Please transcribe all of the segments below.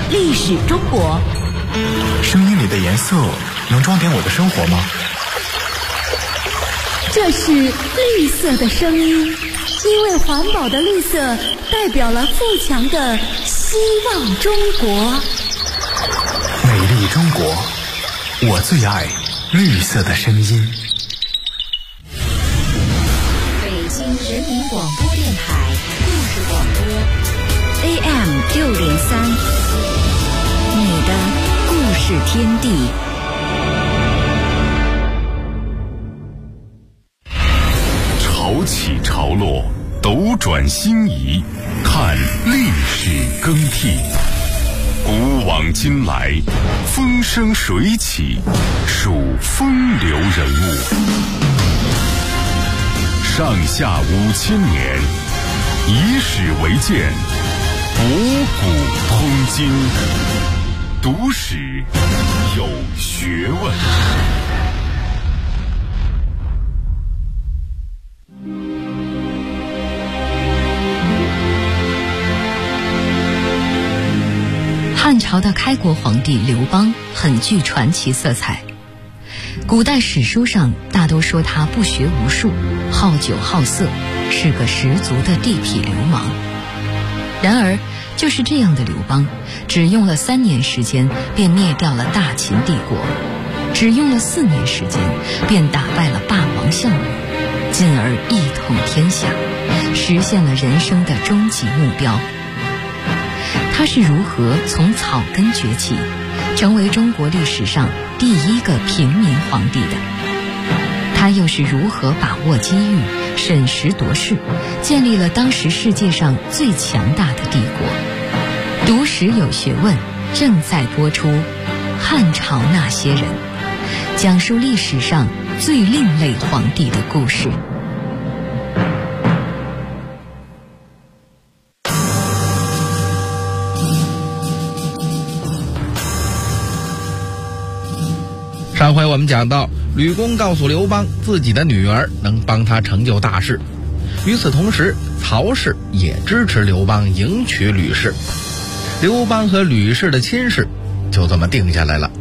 历史中国。 声音里的颜色能装点我的生活吗？ 这是绿色的声音，因为环保的绿色代表了富强的希望中国。 美丽中国，我最爱绿色的声音。 北京人民广播电台故事广播 AM603，你的故事天地。 潮起潮落，斗转星移，看历史更替。古往今来，风生水起，数风流人物。上下5000年，以史为鉴，博古通今，读史有学问。 汉朝的开国皇帝刘邦很具传奇色彩，古代史书上大都说他不学无术，好酒好色，是个十足的地痞流氓。然而就是这样的刘邦，只用了3年时间便灭掉了大秦帝国，只用了4年时间便打败了霸王项羽，进而一统天下，实现了人生的终极目标。他是如何从草根崛起，成为中国历史上第一个平民皇帝的？他又是如何把握机遇，审时度势，建立了当时世界上最强大的帝国？读史有学问，正在播出《汉朝那些人》，讲述历史上最另类皇帝的故事。 上回我们讲到，吕公告诉刘邦自己的女儿能帮他成就大事，与此同时，曹氏也支持刘邦迎娶吕氏，刘邦和吕氏的亲事就这么定下来了。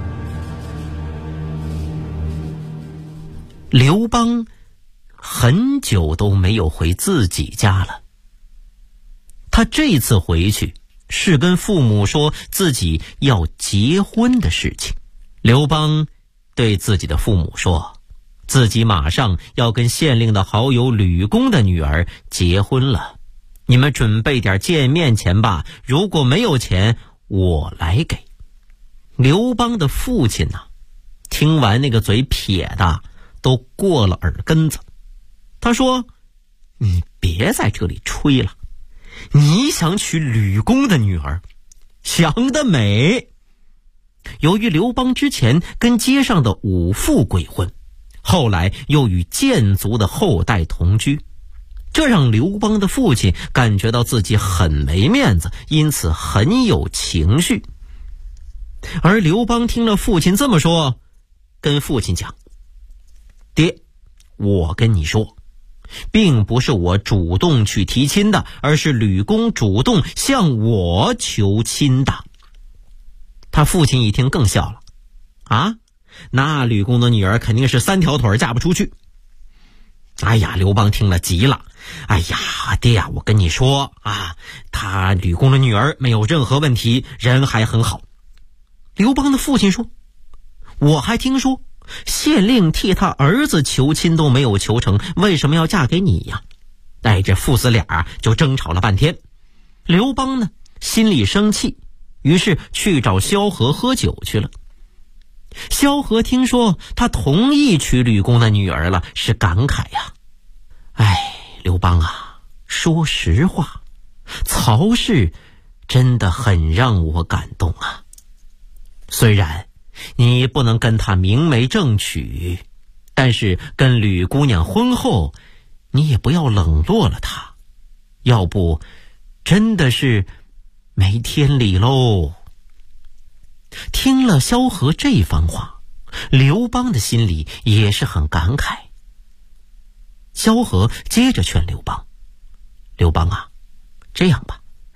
刘邦很久都没有回自己家了，他这次回去是跟父母说自己要结婚的事情。刘邦对自己的父母说，自己马上要跟县令的好友吕公的女儿结婚了，你们准备点见面钱吧，如果没有钱我来给。刘邦的父亲听完那个嘴撇的都过了耳根子，他说，你别在这里吹了，你想娶吕公的女儿，想得美。由于刘邦之前跟街上的武妇鬼混，后来又与贱族的后代同居，这让刘邦的父亲感觉到自己很没面子，因此很有情绪。而刘邦听了父亲这么说，跟父亲讲，爹，我跟你说，并不是我主动去提亲的，而是吕公主动向我求亲的。他父亲一听更笑了，那吕公的女儿肯定是3条腿嫁不出去。哎呀，刘邦听了急了，哎呀，爹呀，我跟你说他吕公的女儿没有任何问题，人还很好。刘邦的父亲说，我还听说县令替他儿子求亲都没有求成，为什么要嫁给你呀？这父子俩就争吵了半天。刘邦呢，心里生气，于是去找萧何喝酒去了。萧何听说他同意娶吕公的女儿了，是感慨呀，刘邦说实话，曹氏真的很让我感动啊。虽然你不能跟他明媒正娶，但是跟吕姑娘婚后，你也不要冷落了她，要不真的是没天理喽。听了萧何这番话，刘邦的心里也是很感慨。萧何接着劝刘邦，刘邦这样吧，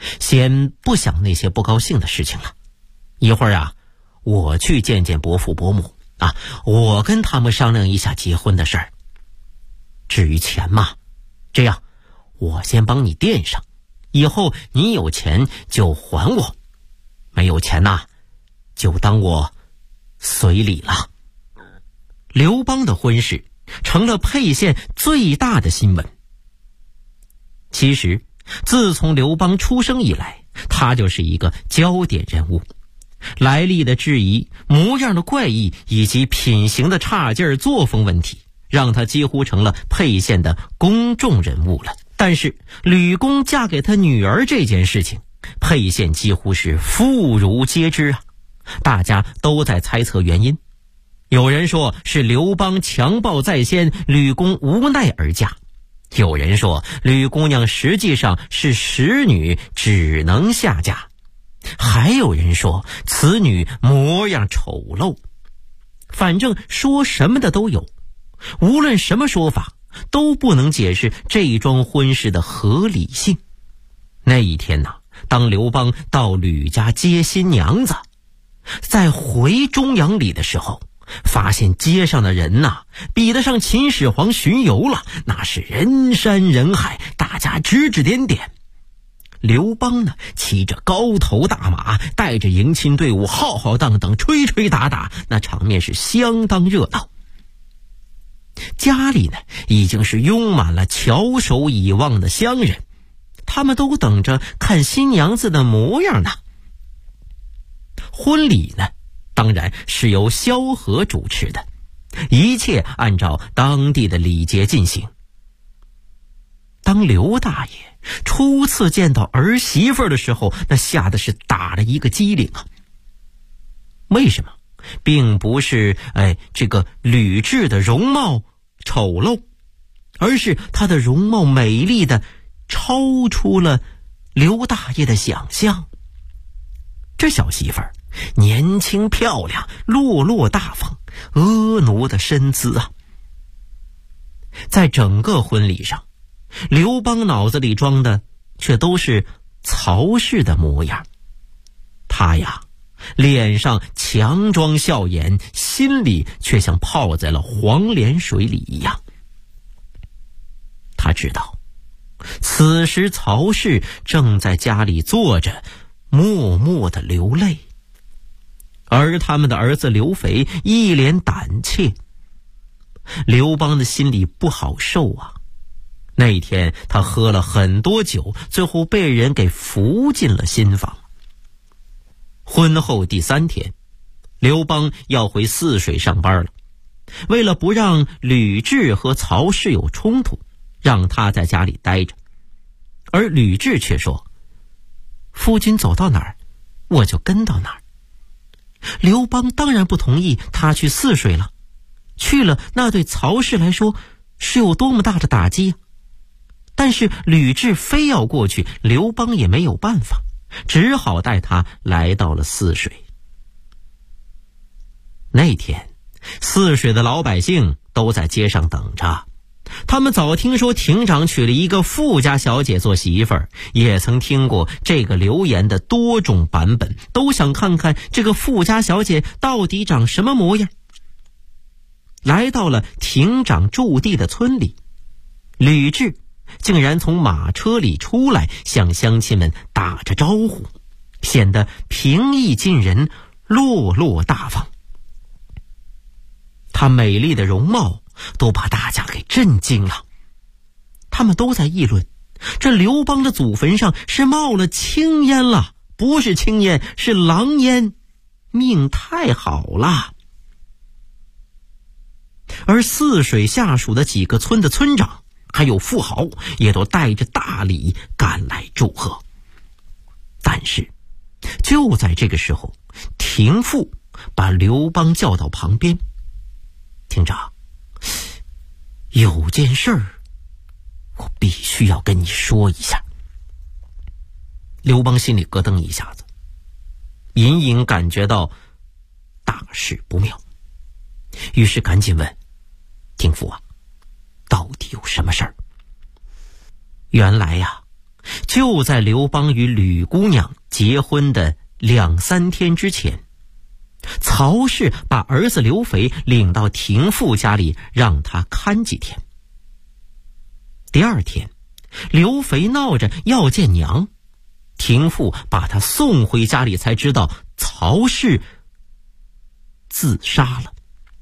先不想那些不高兴的事情了。一会儿啊，我去见见伯父伯母啊，我跟他们商量一下结婚的事儿。至于钱嘛，这样我先帮你垫上，以后你有钱就还我，没有钱呐，就当我随礼了。刘邦的婚事成了沛县最大的新闻。其实自从刘邦出生以来，他就是一个焦点人物，来历的质疑、模样的怪异以及品行的差劲儿、作风问题，让他几乎成了沛县的公众人物了。但是吕公嫁给他女儿这件事情，沛县几乎是妇孺皆知啊，大家都在猜测原因。有人说是刘邦强暴在先，吕公无奈而嫁；有人说吕姑娘实际上是使女，只能下嫁；还有人说此女模样丑陋。反正说什么的都有，无论什么说法都不能解释这桩婚事的合理性。那一天呢，当刘邦到吕家接新娘子，在回中阳里的时候，发现街上的人呐，比得上秦始皇巡游了，那是人山人海，大家指指点点。刘邦呢，骑着高头大马，带着迎亲队伍，浩浩荡荡，吹吹打打，那场面是相当热闹。家里呢，已经是拥满了翘首以望的乡人，他们都等着看新娘子的模样呢。婚礼呢，当然是由萧何主持的，一切按照当地的礼节进行。当刘大爷初次见到儿媳妇的时候，那吓得是打了一个激灵啊！为什么？并不是这个吕雉的容貌丑陋，而是她的容貌美丽的超出了刘大爷的想象。这小媳妇儿年轻漂亮，落落大方，婀娜的身姿啊！在整个婚礼上，刘邦脑子里装的却都是曹氏的模样。他呀，脸上强装笑颜，心里却像泡在了黄连水里一样。他知道，此时曹氏正在家里坐着，默默地流泪，而他们的儿子刘肥一脸胆怯。刘邦的心里不好受啊！那天他喝了很多酒，最后被人给扶进了新房。婚后第3天，刘邦要回泗水上班了。为了不让吕雉和曹氏有冲突，让他在家里待着。而吕雉却说，夫君走到哪儿，我就跟到哪儿。刘邦当然不同意他去泗水了，去了那对曹氏来说是有多么大的打击啊！但是吕雉非要过去，刘邦也没有办法，只好带他来到了泗水。那天泗水的老百姓都在街上等着，他们早听说亭长娶了一个富家小姐做媳妇儿，也曾听过这个流言的多种版本，都想看看这个富家小姐到底长什么模样。来到了亭长驻地的村里，吕雉竟然从马车里出来，向乡亲们打着招呼，显得平易近人，落落大方。她美丽的容貌都把大家给震惊了，他们都在议论，这刘邦的祖坟上是冒了青烟了，不是青烟，是狼烟，命太好了。而泗水下属的几个村的村长还有富豪也都带着大礼赶来祝贺。但是就在这个时候，亭父把刘邦叫到旁边，亭长，有件事儿我必须要跟你说一下。刘邦心里咯噔一下子，隐隐感觉到大事不妙，于是赶紧问，亭父啊，到底有什么事儿？原来呀， 就在刘邦与吕姑娘结婚的2-3天之前，曹氏把儿子刘肥领到廷父家里，让他看几天。第2天，刘肥闹着要见娘，廷父把他送回家里，才知道曹氏自杀了。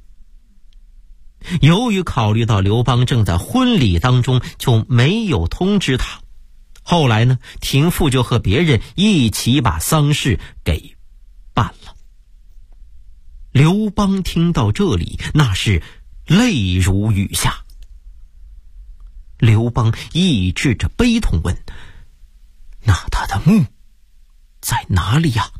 由于考虑到刘邦正在婚礼当中，就没有通知他。后来呢，廷父就和别人一起把丧事给办了。刘邦听到这里，那是泪如雨下。刘邦抑制着悲痛问：那他的墓在哪里呀？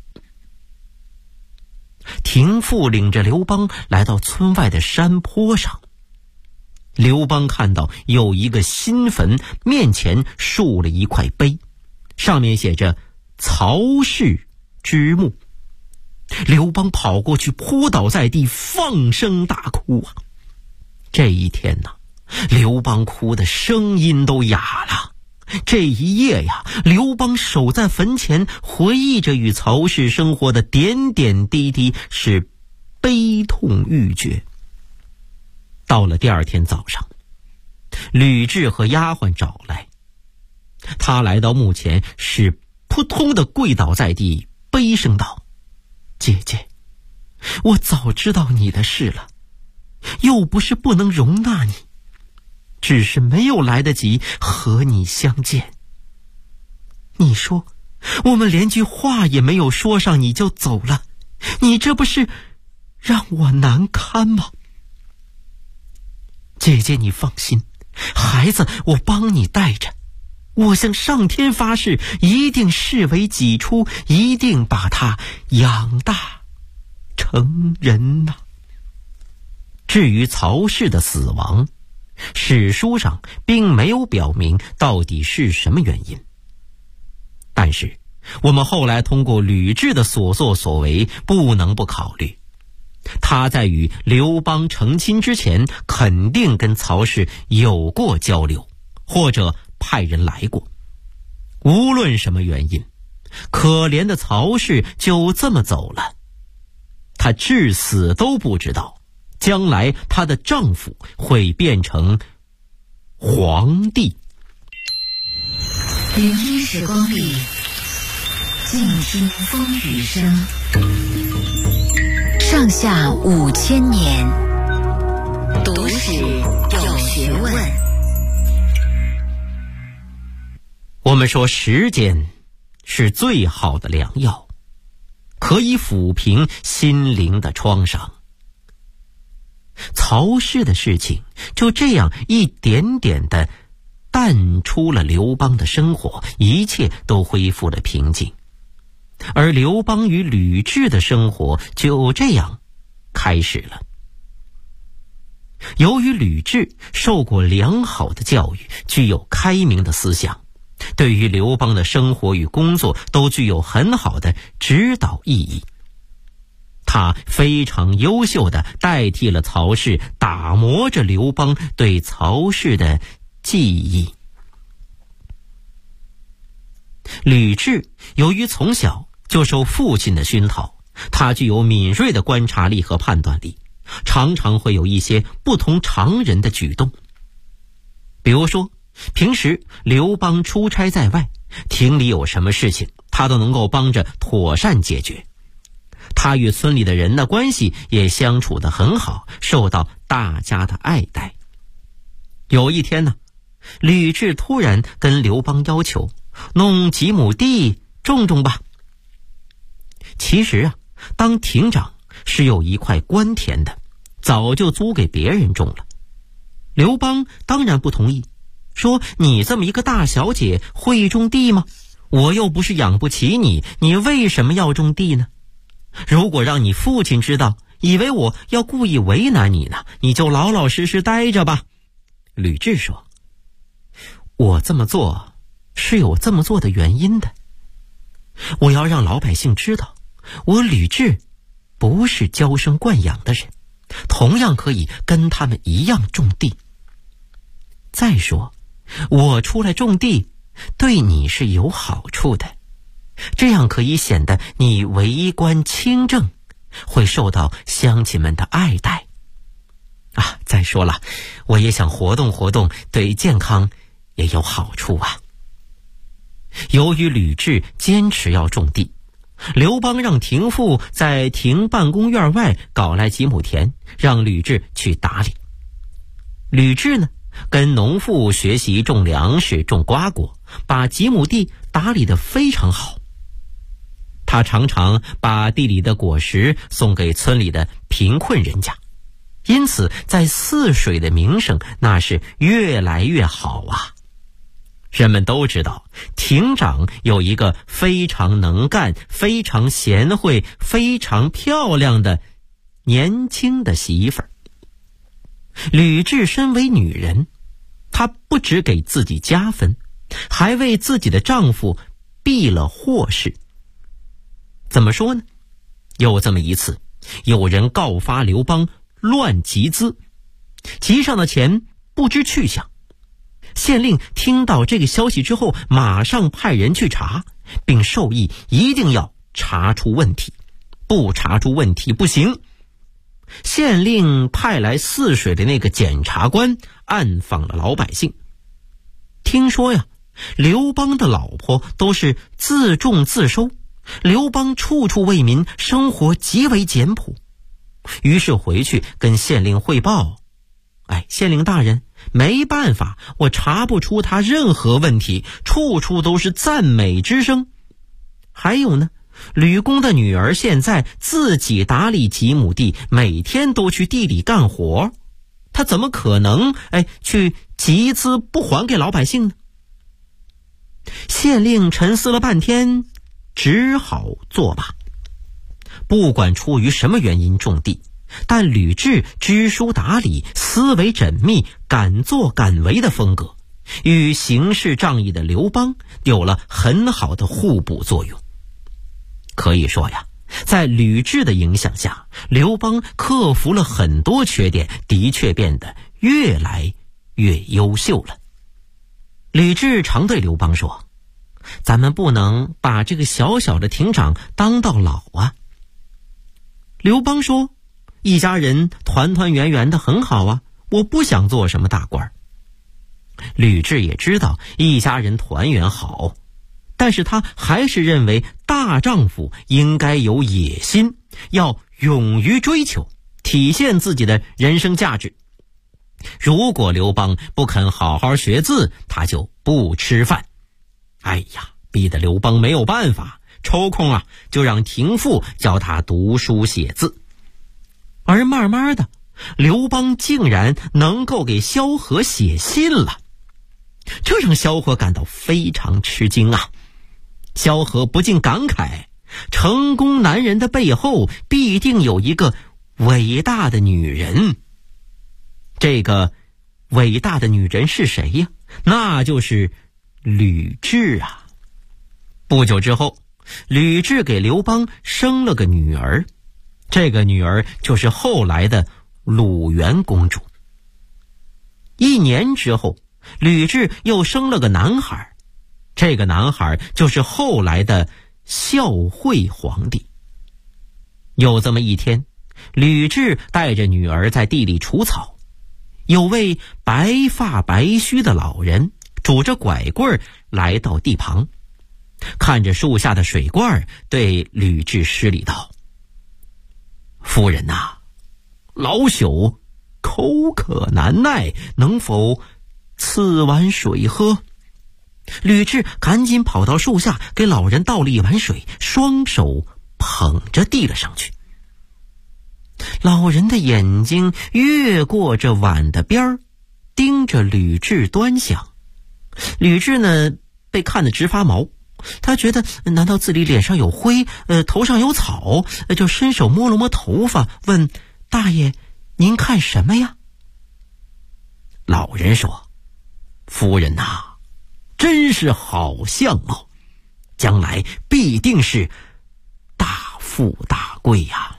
廷父领着刘邦来到村外的山坡上，刘邦看到有一个新坟，面前竖了一块碑，上面写着曹氏之墓。刘邦跑过去，扑倒在地，放声大哭啊！这一天呢，刘邦哭的声音都哑了。这一夜呀，刘邦守在坟前，回忆着与曹氏生活的点点滴滴，是悲痛欲绝。到了第2天早上，吕雉和丫鬟找来，他来到墓前，是扑通的跪倒在地，悲声道：姐姐，我早知道你的事了，又不是不能容纳你，只是没有来得及和你相见。你说我们连句话也没有说上你就走了，你这不是让我难堪吗？姐姐你放心，孩子我帮你带着，我向上天发誓，一定视为己出，一定把他养大成人呐。至于曹氏的死亡，史书上并没有表明到底是什么原因，但是我们后来通过吕雉的所作所为，不能不考虑，他在与刘邦成亲之前，肯定跟曹氏有过交流，或者派人来过。无论什么原因，可怜的曹氏就这么走了，她至死都不知道将来她的丈夫会变成皇帝。 聆听时光里，静听风雨声，上下5000年，读史有学问。 我们说时间是最好的良药，可以抚平心灵的创伤。曹氏的事情就这样一点点地淡出了刘邦的生活，一切都恢复了平静。而刘邦与吕雉的生活就这样开始了。由于吕雉受过良好的教育，具有开明的思想，对于刘邦的生活与工作都具有很好的指导意义。他非常优秀地代替了曹氏，打磨着刘邦对曹氏的记忆。吕雉由于从小就受父亲的熏陶，他具有敏锐的观察力和判断力，常常会有一些不同常人的举动。比如说，平时刘邦出差在外，庭里有什么事情，他都能够帮着妥善解决。他与村里的人的关系也相处得很好，受到大家的爱戴。有一天呢，吕雉突然跟刘邦要求弄几亩地种种吧。其实啊，当亭长是有一块官田的，早就租给别人种了。刘邦当然不同意，说你这么一个大小姐会种地吗？我又不是养不起你，你为什么要种地呢？如果让你父亲知道，以为我要故意为难你呢，你就老老实实待着吧。吕雉说，我这么做是有这么做的原因的，我要让老百姓知道，我吕雉不是娇生惯养的人，同样可以跟他们一样种地。再说，我出来种地对你是有好处的，这样可以显得你为官清正，会受到乡亲们的爱戴。再说了，我也想活动活动，对健康也有好处啊。由于吕雉坚持要种地，刘邦让廷父在廷办公院外搞来几亩田，让吕雉去打理。吕雉呢，跟农妇学习种粮食、种瓜果，把几亩地打理得非常好。他常常把地里的果实送给村里的贫困人家，因此在泗水的名声那是越来越好啊。人们都知道亭长有一个非常能干、非常贤惠、非常漂亮的年轻的媳妇儿。吕雉身为女人，她不只给自己加分，还为自己的丈夫避了祸事。怎么说呢？有这么一次，有人告发刘邦乱集资，集上的钱不知去向。县令听到这个消息之后，马上派人去查，并授意一定要查出问题，不查出问题不行。县令派来泗水的那个检察官暗访了老百姓，听说呀，刘邦的老婆都是自种自收，刘邦处处为民，生活极为简朴。于是回去跟县令汇报，县令大人，没办法，我查不出他任何问题，处处都是赞美之声。还有呢，吕公的女儿现在自己打理几亩地，每天都去地里干活，他怎么可能去集资不还给老百姓呢？县令沉思了半天，只好作罢。不管出于什么原因种地，但吕雉知书达理，思维缜密，敢作敢为的风格，与行事仗义的刘邦有了很好的互补作用。可以说呀，在吕雉的影响下，刘邦克服了很多缺点，的确变得越来越优秀了。吕雉常对刘邦说，咱们不能把这个小小的亭长当到老啊。刘邦说，一家人团团圆圆的很好啊，我不想做什么大官。吕雉也知道一家人团圆好，但是他还是认为大丈夫应该有野心，要勇于追求，体现自己的人生价值。如果刘邦不肯好好学字，他就不吃饭。逼得刘邦没有办法，抽空就让廷父教他读书写字。而慢慢的，刘邦竟然能够给萧何写信了，这让萧何感到非常吃惊啊。萧何不禁感慨，成功男人的背后必定有一个伟大的女人。这个伟大的女人是谁呀？那就是吕雉啊。不久之后，吕雉给刘邦生了个女儿，这个女儿就是后来的鲁元公主。1年之后，吕雉又生了个男孩，这个男孩就是后来的孝惠皇帝。有这么一天，吕雉带着女儿在地里除草，有位白发白须的老人拄着拐棍来到地旁，看着树下的水罐，对吕雉施礼道，夫人呐，老朽口渴难耐，能否赐碗水喝？吕雉赶紧跑到树下，给老人倒了一碗水，双手捧着递了上去。老人的眼睛越过这碗的边儿，盯着吕雉端详。吕雉呢，被看得直发毛，他觉得难道自己脸上有灰，头上有草，就伸手摸了摸头发，问大爷，您看什么呀？老人说，夫人呐，真是好相貌，将来必定是大富大贵呀。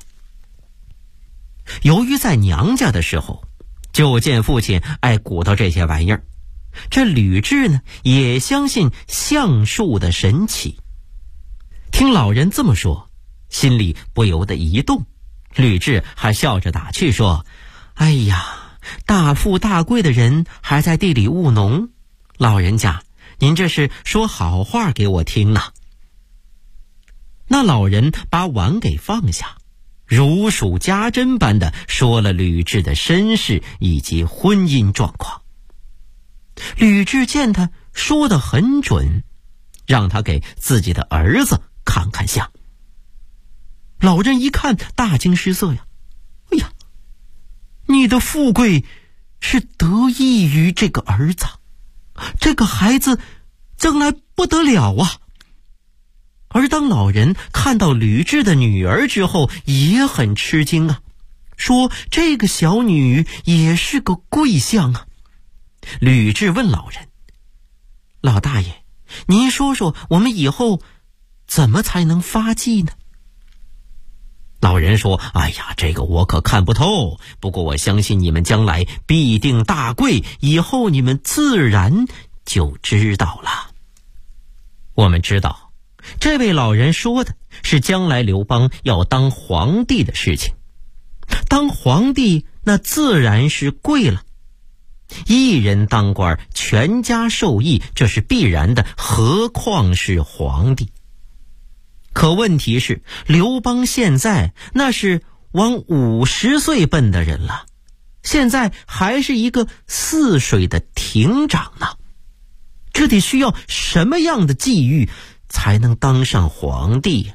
由于在娘家的时候就见父亲爱鼓捣这些玩意儿， 这吕雉呢也相信相术的神奇。听老人这么说，心里不由得一动。吕雉还笑着打趣说：哎呀，大富大贵的人还在地里务农，老人家您这是说好话给我听呢。那老人把碗给放下，如数家珍般的说了吕雉的身世以及婚姻状况。吕雉见他说得很准，让他给自己的儿子看看相。老人一看大惊失色呀，哎呀，你的富贵是得益于这个儿子，这个孩子将来不得了啊。而当老人看到吕雉的女儿之后，也很吃惊啊，说这个小女也是个贵相啊。吕雉问老人：老大爷，您说说我们以后怎么才能发迹呢？老人说：哎呀，这个我可看不透，不过我相信你们将来必定大贵，以后你们自然就知道了。我们知道这位老人说的是将来刘邦要当皇帝的事情。当皇帝那自然是贵了，一人当官，全家受益，这是必然的，何况是皇帝。可问题是，刘邦现在那是往50岁奔的人了，现在还是一个泗水的亭长呢，这得需要什么样的际遇才能当上皇帝？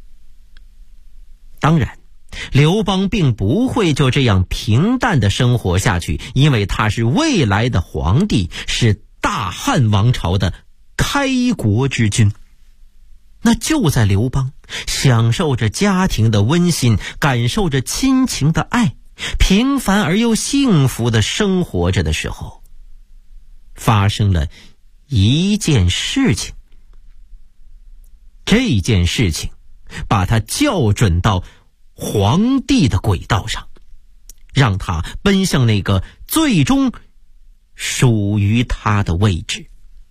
当然，刘邦并不会就这样平淡的生活下去，因为他是未来的皇帝，是大汉王朝的开国之君。那就在刘邦享受着家庭的温馨，感受着亲情的爱，平凡而又幸福的生活着的时候，发生了一件事情。这件事情把他校准到皇帝的轨道上，让他奔向那个最终属于他的位置。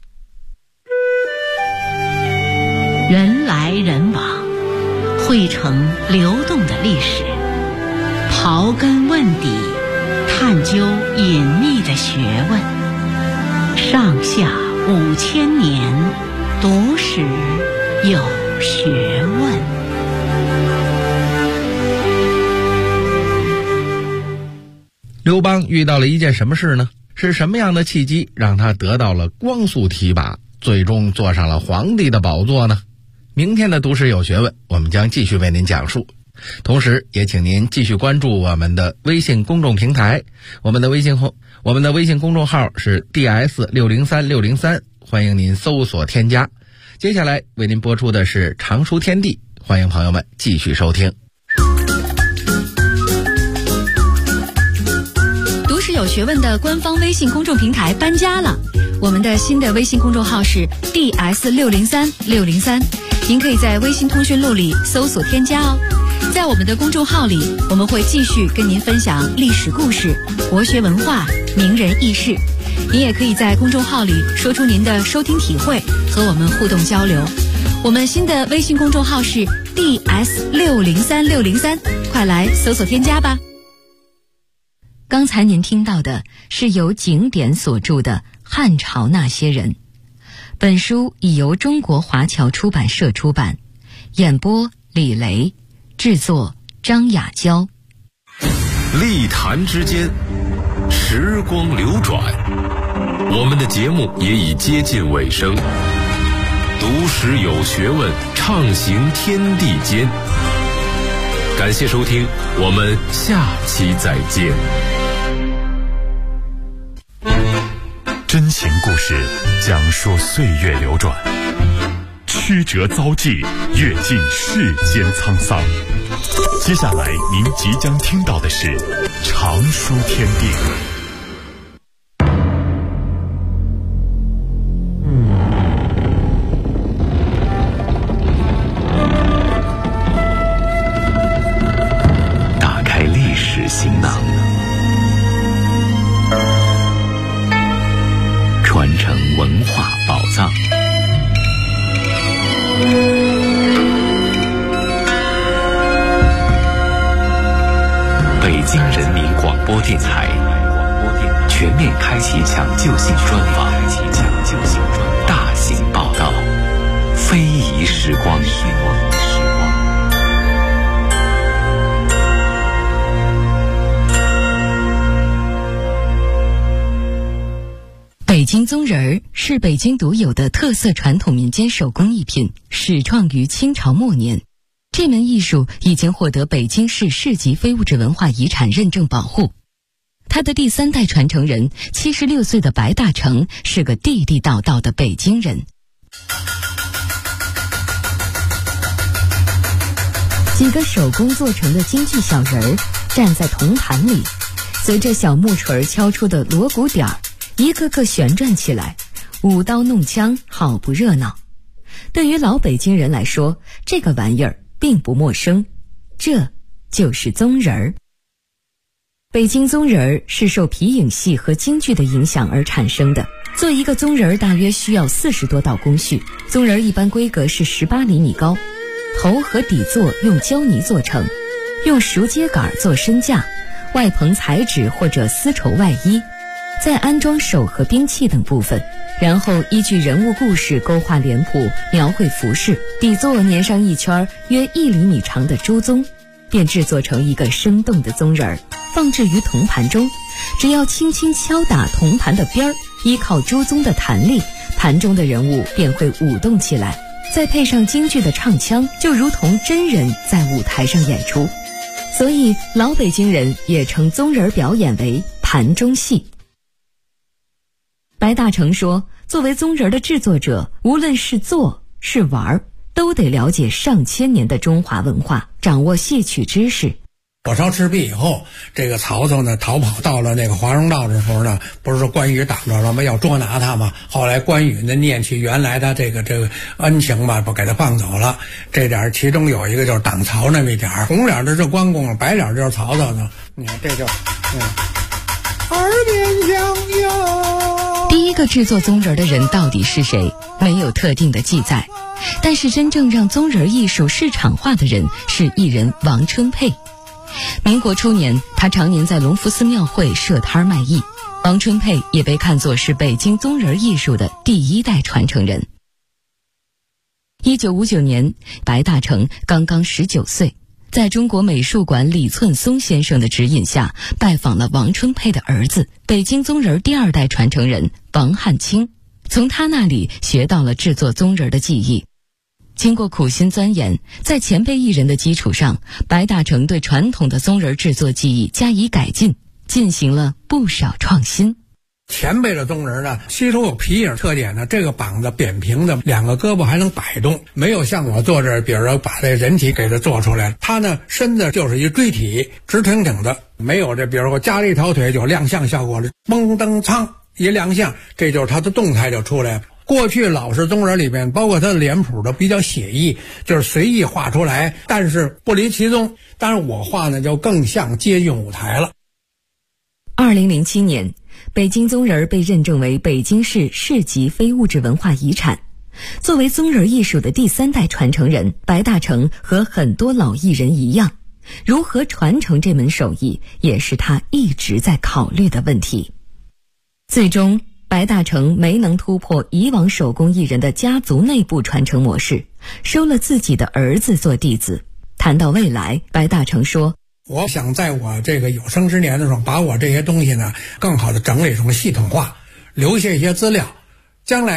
人来人往，汇成流动的历史，刨根问底，探究隐秘的学问。上下5000年，读史有学问。 刘邦遇到了一件什么事呢？是什么样的契机让他得到了光速提拔，最终坐上了皇帝的宝座呢？明天的读史有学问，我们将继续为您讲述。同时也请您继续关注我们的微信公众平台，我们的微信公众号是 DS603603，欢迎您搜索添加。接下来为您播出的是常书天地，欢迎朋友们继续收听。 读史有学问的官方微信公众平台搬家了，我们的新的微信公众号是 DS603603，您可以在微信通讯录里搜索添加哦。在我们的公众号里，我们会继续跟您分享历史故事、国学文化、名人轶事。您也可以在公众号里说出您的收听体会，和我们互动交流。我们新的微信公众号是 DS603603，快来搜索添加吧。刚才您听到的是由景典所著的《汉朝那些人》，本书已由中国华侨出版社出版，演播李雷，制作张雅娇。 历坛之间，时光流转，我们的节目也已接近尾声。读史有学问，畅行天地间。感谢收听，我们下期再见。 真情故事讲述岁月流转，曲折遭际，阅尽世间沧桑。接下来您即将听到的是常书天地。打开历史行囊， 播电台全面开启抢救性专访，大型报道，非遗时光。 北京宗人儿是北京独有的特色传统民间手工艺品，始创于清朝末年。这门艺术已经获得北京市市级非物质文化遗产认证保护。他的第3代传承人76岁的白大成是个地地道道的北京人。几个手工做成的京剧小人儿站在铜盘里，随着小木锤敲出的锣鼓点儿，一个个旋转起来，舞刀弄枪，好不热闹。对于老北京人来说，这个玩意儿并不陌生，这就是宗人儿。北京宗人儿是受皮影戏和京剧的影响而产生的。做一个宗人儿大约需要40多道工序，宗人儿一般规格是18厘米高，头和底座用胶泥做成，用熟秸秆做身架，外棚彩纸或者丝绸外衣，再安装手和兵器等部分，然后依据人物故事勾画脸谱，描绘服饰，底座粘上一圈约1厘米长的猪鬃，便制作成一个生动的宗人儿，放置于铜盘中。只要轻轻敲打铜盘的边儿，依靠猪鬃的弹力，盘中的人物便会舞动起来，再配上京剧的唱腔，就如同真人在舞台上演出。所以老北京人也称宗人表演为盘中戏。白大成说，作为宗人的制作者，无论是做是玩，都得了解上千年的中华文化，掌握戏曲知识。 火烧赤壁以后，这个曹操呢逃跑到了那个华容道的时候呢，不是说关羽挡着了吗？要捉拿他吗？后来关羽呢念起原来的这个恩情吧，不给他放走了。这点其中有一个就是挡曹那么一点，红脸的是关公，白脸就是曹操呢。你看这就耳边响哟。 第一个制作宗人的人到底是谁？没有特定的记载，但是真正让宗人艺术市场化的人是艺人王春佩。民国初年，他常年在隆福寺庙会设摊卖艺。王春佩也被看作是北京宗人艺术的第1代传承人。1959年，白大成刚刚19岁，在中国美术馆李寸松先生的指引下，拜访了王春佩的儿子，北京宗人第2代传承人王汉卿，从他那里学到了制作宗人的技艺。经过苦心钻研，在前辈艺人的基础上，白大成对传统的宗人制作技艺加以改进，进行了不少创新。 前辈的宗人呢，吸收有皮影特点呢，这个膀子扁平的，2个胳膊还能摆动，没有像我做这，比如说把这人体给它做出来，他呢身子就是一锥体，直挺挺的，没有这，比如说加了一条腿就亮相效果了，嘣噔噌一亮相，这就是他的动态就出来了。过去老式宗人里面，包括他的脸谱都比较写意，就是随意画出来，但是不离其宗。当然我画呢就更像接近舞台了。 2007年，北京宗人被认证为北京市市级非物质文化遗产。作为宗人艺术的第3代传承人，白大成和很多老艺人一样，如何传承这门手艺，也是他一直在考虑的问题。最终白大成没能突破以往手工艺人的家族内部传承模式，收了自己的儿子做弟子。谈到未来，白大成说， 我想在我这个有生之年的时候，把我这些东西呢更好的整理成系统化，留下一些资料，将来